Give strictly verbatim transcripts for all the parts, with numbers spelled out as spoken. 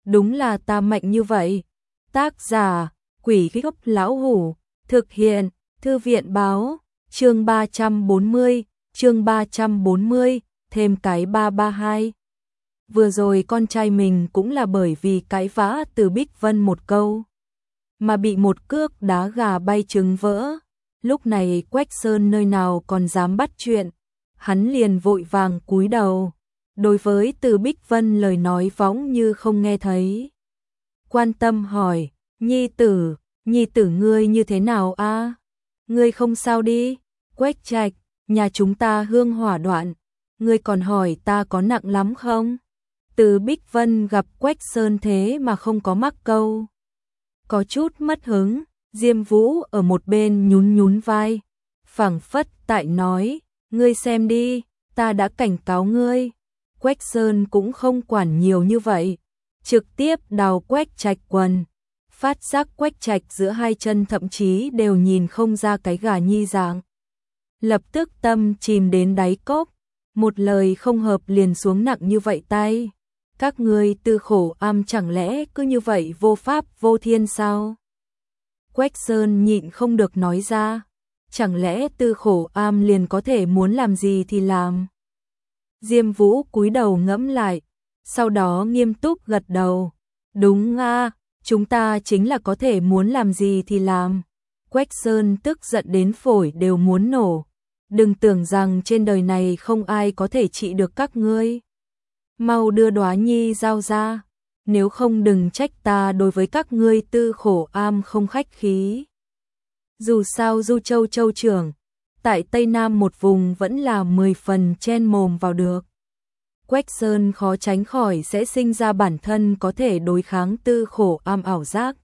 đúng là ta mạnh như vậy. Tác giả, Quỷ Gốc Lão Hủ, thực hiện, Thư viện báo, chương ba trăm bốn mươi, chương ba trăm bốn mươi, thêm cái ba ba hai. Vừa rồi con trai mình cũng là bởi vì cãi vã từ Bích Vân một câu, mà bị một cước đá gà bay trứng vỡ. Lúc này Quách Sơn nơi nào còn dám bắt chuyện, hắn liền vội vàng cúi đầu, đối với Từ Bích Vân lời nói võng như không nghe thấy. Quan tâm hỏi, nhi tử, nhi tử ngươi như thế nào a? Ngươi không sao đi? Quách Trạch, nhà chúng ta hương hỏa đoạn, ngươi còn hỏi ta có nặng lắm không? Từ Bích Vân gặp Quách Sơn thế mà không có mắc câu, có chút mất hứng. Diêm Vũ ở một bên nhún nhún vai, phảng phất tại nói, ngươi xem đi, ta đã cảnh cáo ngươi. Quách Sơn cũng không quản nhiều như vậy, trực tiếp đào Quách Trạch quần, phát giác Quách Trạch giữa hai chân thậm chí đều nhìn không ra cái gà nhi dạng. Lập tức tâm chìm đến đáy cốc, một lời không hợp liền xuống nặng như vậy tay. Các ngươi Tư Khổ Am chẳng lẽ cứ như vậy vô pháp vô thiên sao? Quách Sơn nhịn không được nói ra, chẳng lẽ Tư Khổ Am liền có thể muốn làm gì thì làm? Diêm Vũ cúi đầu ngẫm lại, sau đó nghiêm túc gật đầu, đúng a, chúng ta chính là có thể muốn làm gì thì làm. Quách Sơn tức giận đến phổi đều muốn nổ, đừng tưởng rằng trên đời này không ai có thể trị được các ngươi. Mau đưa Đóa Nhi giao ra, nếu không đừng trách ta đối với các ngươi Tư Khổ Am không khách khí. Dù sao Du Châu Châu trưởng, tại Tây Nam một vùng vẫn là mười phần chen mồm vào được. Quách Sơn khó tránh khỏi sẽ sinh ra bản thân có thể đối kháng Tư Khổ Am ảo giác.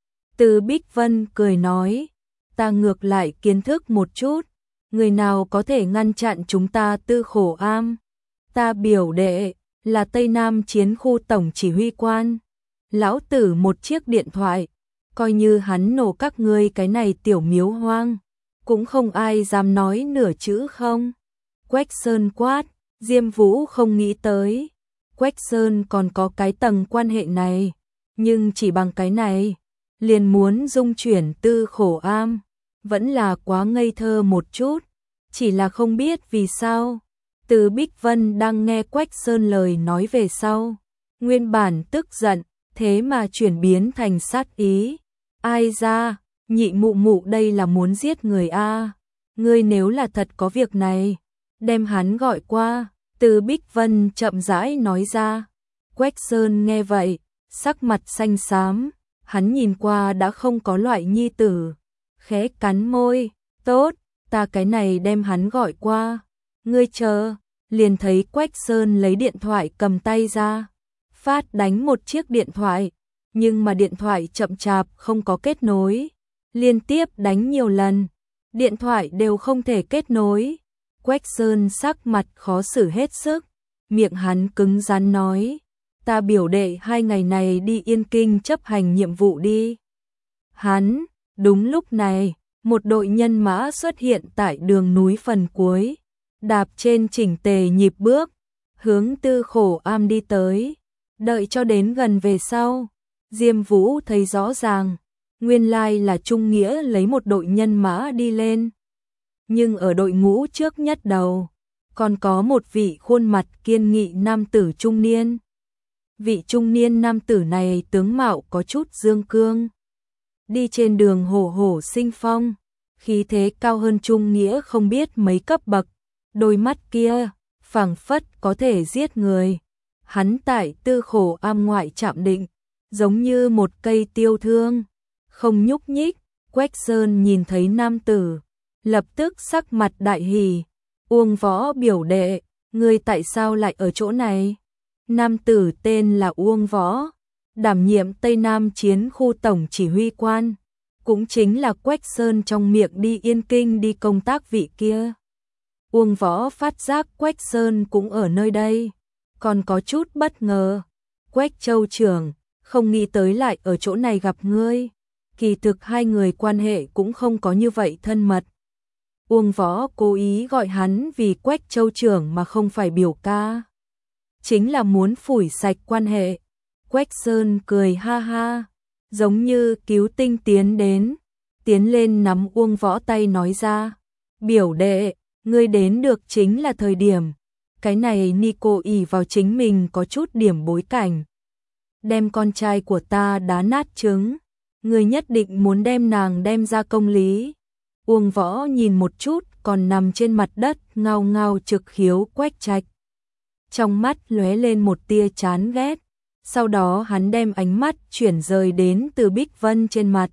Từ Bích Vân cười nói, ta ngược lại kiến thức một chút, người nào có thể ngăn chặn chúng ta Tư Khổ Am? Ta biểu đệ là Tây Nam chiến khu tổng chỉ huy quan, lão tử một chiếc điện thoại, coi như hắn nổ các ngươi cái này tiểu miếu hoang, cũng không ai dám nói nửa chữ không. Quách Sơn quát, Diêm Vũ không nghĩ tới, Quách Sơn còn có cái tầng quan hệ này, nhưng chỉ bằng cái này, liền muốn dung chuyển Tư Khổ Am, vẫn là quá ngây thơ một chút, chỉ là không biết vì sao. Từ Bích Vân đang nghe Quách Sơn lời nói về sau, nguyên bản tức giận, thế mà chuyển biến thành sát ý. Ai ra, nhị mụ mụ đây là muốn giết người a? Ngươi nếu là thật có việc này, đem hắn gọi qua. Từ Bích Vân chậm rãi nói ra. Quách Sơn nghe vậy, sắc mặt xanh xám, hắn nhìn qua đã không có loại nhi tử, khẽ cắn môi, tốt, ta cái này đem hắn gọi qua. Ngươi chờ, liền thấy Quách Sơn lấy điện thoại cầm tay ra, phát đánh một chiếc điện thoại, nhưng mà điện thoại chậm chạp không có kết nối, liên tiếp đánh nhiều lần, điện thoại đều không thể kết nối. Quách Sơn sắc mặt khó xử hết sức, miệng hắn cứng rắn nói, ta biểu đệ hai ngày này đi Yên Kinh chấp hành nhiệm vụ đi. Hắn, đúng lúc này, một đội nhân mã xuất hiện tại đường núi phần cuối, đạp trên chỉnh tề nhịp bước, hướng Tư Khổ Am đi tới. Đợi cho đến gần về sau, Diêm Vũ thấy rõ ràng, nguyên lai là Trung Nghĩa lấy một đội nhân mã đi lên. Nhưng ở đội ngũ trước nhất đầu, còn có một vị khuôn mặt kiên nghị nam tử trung niên. Vị trung niên nam tử này tướng mạo có chút dương cương, đi trên đường hổ hổ sinh phong, khí thế cao hơn Trung Nghĩa không biết mấy cấp bậc, đôi mắt kia phảng phất có thể giết người. Hắn tại Tư Khổ Am ngoại chạm định, giống như một cây tiêu thương, không nhúc nhích. Quách Sơn nhìn thấy nam tử, lập tức sắc mặt đại hỉ, Uông Võ biểu đệ, ngươi tại sao lại ở chỗ này? Nam tử tên là Uông Võ, đảm nhiệm Tây Nam chiến khu tổng chỉ huy quan, cũng chính là Quách Sơn trong miệng đi Yên Kinh đi công tác vị kia. Uông Võ phát giác Quách Sơn cũng ở nơi đây, còn có chút bất ngờ. Quách Châu trưởng, không nghĩ tới lại ở chỗ này gặp ngươi. Kỳ thực hai người quan hệ cũng không có như vậy thân mật. Uông Võ cố ý gọi hắn vì Quách Châu trưởng mà không phải biểu ca, chính là muốn phủi sạch quan hệ. Quách Sơn cười ha ha, giống như cứu tinh tiến đến, tiến lên nắm Uông Võ tay nói ra, biểu đệ, ngươi đến được chính là thời điểm, cái này Nico ỷ vào chính mình có chút điểm bối cảnh. Đem con trai của ta đá nát trứng, ngươi nhất định muốn đem nàng đem ra công lý. Uông Võ nhìn một chút còn nằm trên mặt đất ngao ngao trực hiếu Quách Trạch. Trong mắt lóe lên một tia chán ghét, sau đó hắn đem ánh mắt chuyển rời đến Từ Bích Vân trên mặt.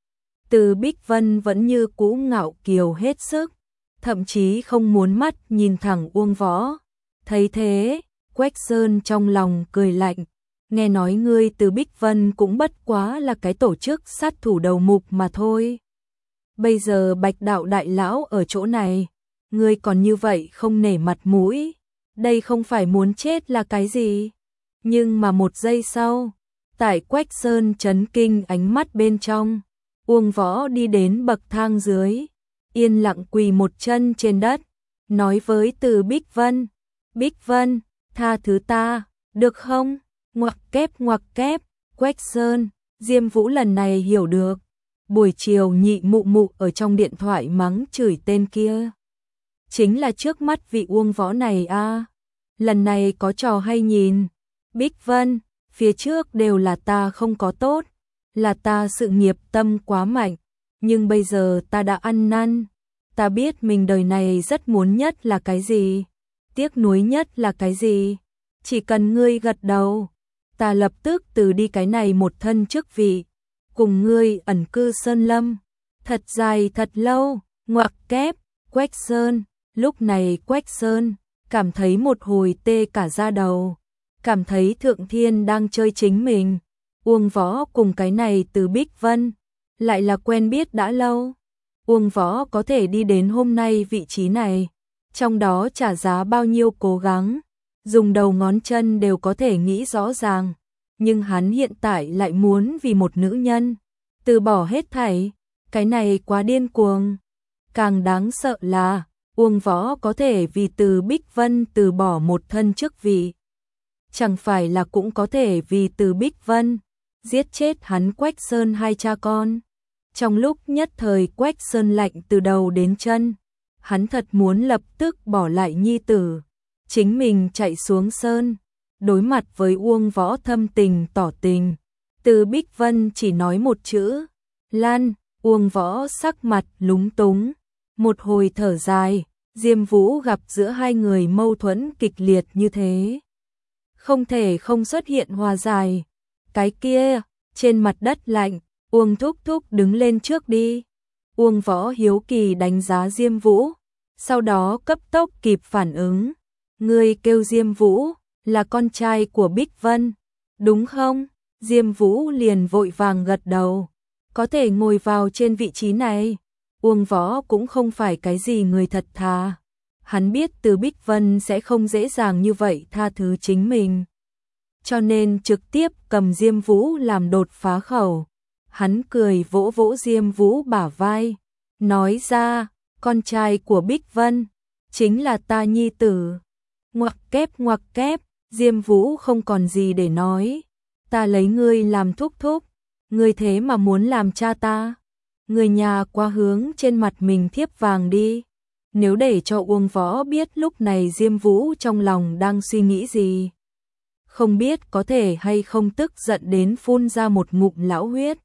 Từ Bích Vân vẫn như cũ ngạo kiều hết sức, thậm chí không muốn mắt nhìn thẳng Uông Võ. Thấy thế, Quách Sơn trong lòng cười lạnh, nghe nói ngươi Từ Bích Vân cũng bất quá là cái tổ chức sát thủ đầu mục mà thôi. Bây giờ Bạch Đạo đại lão ở chỗ này, ngươi còn như vậy không nể mặt mũi, đây không phải muốn chết là cái gì? Nhưng mà một giây sau, tại Quách Sơn chấn kinh ánh mắt bên trong, Uông Võ đi đến bậc thang dưới, yên lặng quỳ một chân trên đất, nói với Từ Bích Vân, Bích Vân, tha thứ ta, được không? Ngoặc kép ngoặc kép, Quách Sơn, Diêm Vũ lần này hiểu được. Buổi chiều nhị mụ mụ ở trong điện thoại mắng chửi tên kia. Chính là trước mắt vị Uông Võ này a. À. Lần này có trò hay nhìn. Bích Vân, phía trước đều là ta không có tốt, là ta sự nghiệp tâm quá mạnh, nhưng bây giờ ta đã ăn năn, ta biết mình đời này rất muốn nhất là cái gì, tiếc nuối nhất là cái gì, chỉ cần ngươi gật đầu, ta lập tức từ đi cái này một thân chức vị, cùng ngươi ẩn cư sơn lâm, thật dài thật lâu, ngoặc kép, Quách Sơn, lúc này Quách Sơn cảm thấy một hồi tê cả da đầu, cảm thấy Thượng Thiên đang chơi chính mình. Uông Võ cùng cái này Từ Bích Vân lại là quen biết đã lâu. Uông Võ có thể đi đến hôm nay vị trí này, trong đó trả giá bao nhiêu cố gắng, dùng đầu ngón chân đều có thể nghĩ rõ ràng, nhưng hắn hiện tại lại muốn vì một nữ nhân từ bỏ hết thảy, cái này quá điên cuồng. Càng đáng sợ là Uông Võ có thể vì Từ Bích Vân từ bỏ một thân chức vị, chẳng phải là cũng có thể vì Từ Bích Vân giết chết hắn Quách Sơn hai cha con. Trong lúc nhất thời Quách Sơn lạnh từ đầu đến chân, hắn thật muốn lập tức bỏ lại nhi tử, chính mình chạy xuống sơn, đối mặt với Uông Võ thâm tình tỏ tình. Từ Bích Vân chỉ nói một chữ, Lan. Uông Võ sắc mặt lúng túng, một hồi thở dài, Diêm Vũ gặp giữa hai người mâu thuẫn kịch liệt như thế, không thể không xuất hiện hòa giải. Cái kia, trên mặt đất lạnh, Uông thúc thúc đứng lên trước đi. Uông Võ hiếu kỳ đánh giá Diêm Vũ, sau đó cấp tốc kịp phản ứng. Ngươi kêu Diêm Vũ, là con trai của Bích Vân, đúng không? Diêm Vũ liền vội vàng gật đầu, có thể ngồi vào trên vị trí này. Uông Võ cũng không phải cái gì người thật thà, hắn biết Từ Bích Vân sẽ không dễ dàng như vậy tha thứ chính mình, cho nên trực tiếp cầm Diêm Vũ làm đột phá khẩu. Hắn cười vỗ vỗ Diêm Vũ bả vai, nói ra, con trai của Bích Vân chính là ta nhi tử. Ngoặc kép ngoặc kép, Diêm Vũ không còn gì để nói, ta lấy ngươi làm thúc thúc, ngươi thế mà muốn làm cha ta. Người nhà quá hướng trên mặt mình thiếp vàng đi. Nếu để cho Uông Võ biết lúc này Diêm Vũ trong lòng đang suy nghĩ gì, không biết có thể hay không tức giận đến phun ra một ngụm lão huyết.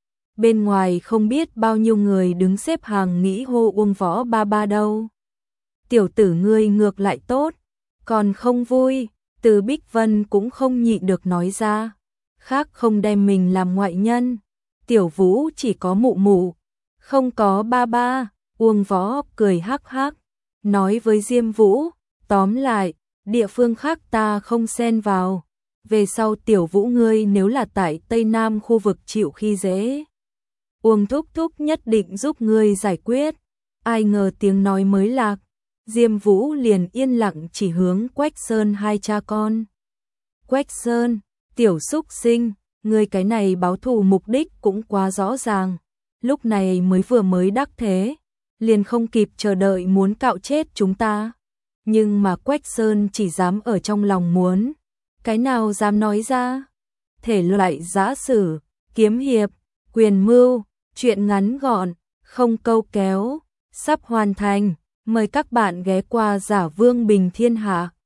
Bên ngoài không biết bao nhiêu người đứng xếp hàng nghĩ hô Uông Võ ba ba đâu. Tiểu tử ngươi ngược lại tốt, còn không vui. Từ Bích Vân cũng không nhịn được nói ra, khác không đem mình làm ngoại nhân. Tiểu Vũ chỉ có mụ mụ, không có ba ba. Uông Võ cười hắc hắc, nói với Diêm Vũ, tóm lại, địa phương khác ta không xen vào. Về sau Tiểu Vũ ngươi nếu là tại Tây Nam khu vực chịu khi dễ, Uông thúc thúc nhất định giúp ngươi giải quyết. Ai ngờ tiếng nói mới lạc, Diêm Vũ liền yên lặng chỉ hướng Quách Sơn hai cha con. Quách Sơn, tiểu xúc sinh, ngươi cái này báo thù mục đích cũng quá rõ ràng, lúc này mới vừa mới đắc thế, liền không kịp chờ đợi muốn cạo chết chúng ta. Nhưng mà Quách Sơn chỉ dám ở trong lòng muốn, cái nào dám nói ra. thể loại giã sử, kiếm hiệp, quyền mưu, truyện ngắn gọn, không câu kéo, sắp hoàn thành. Mời các bạn ghé qua Giả Vương Bình Thiên Hạ.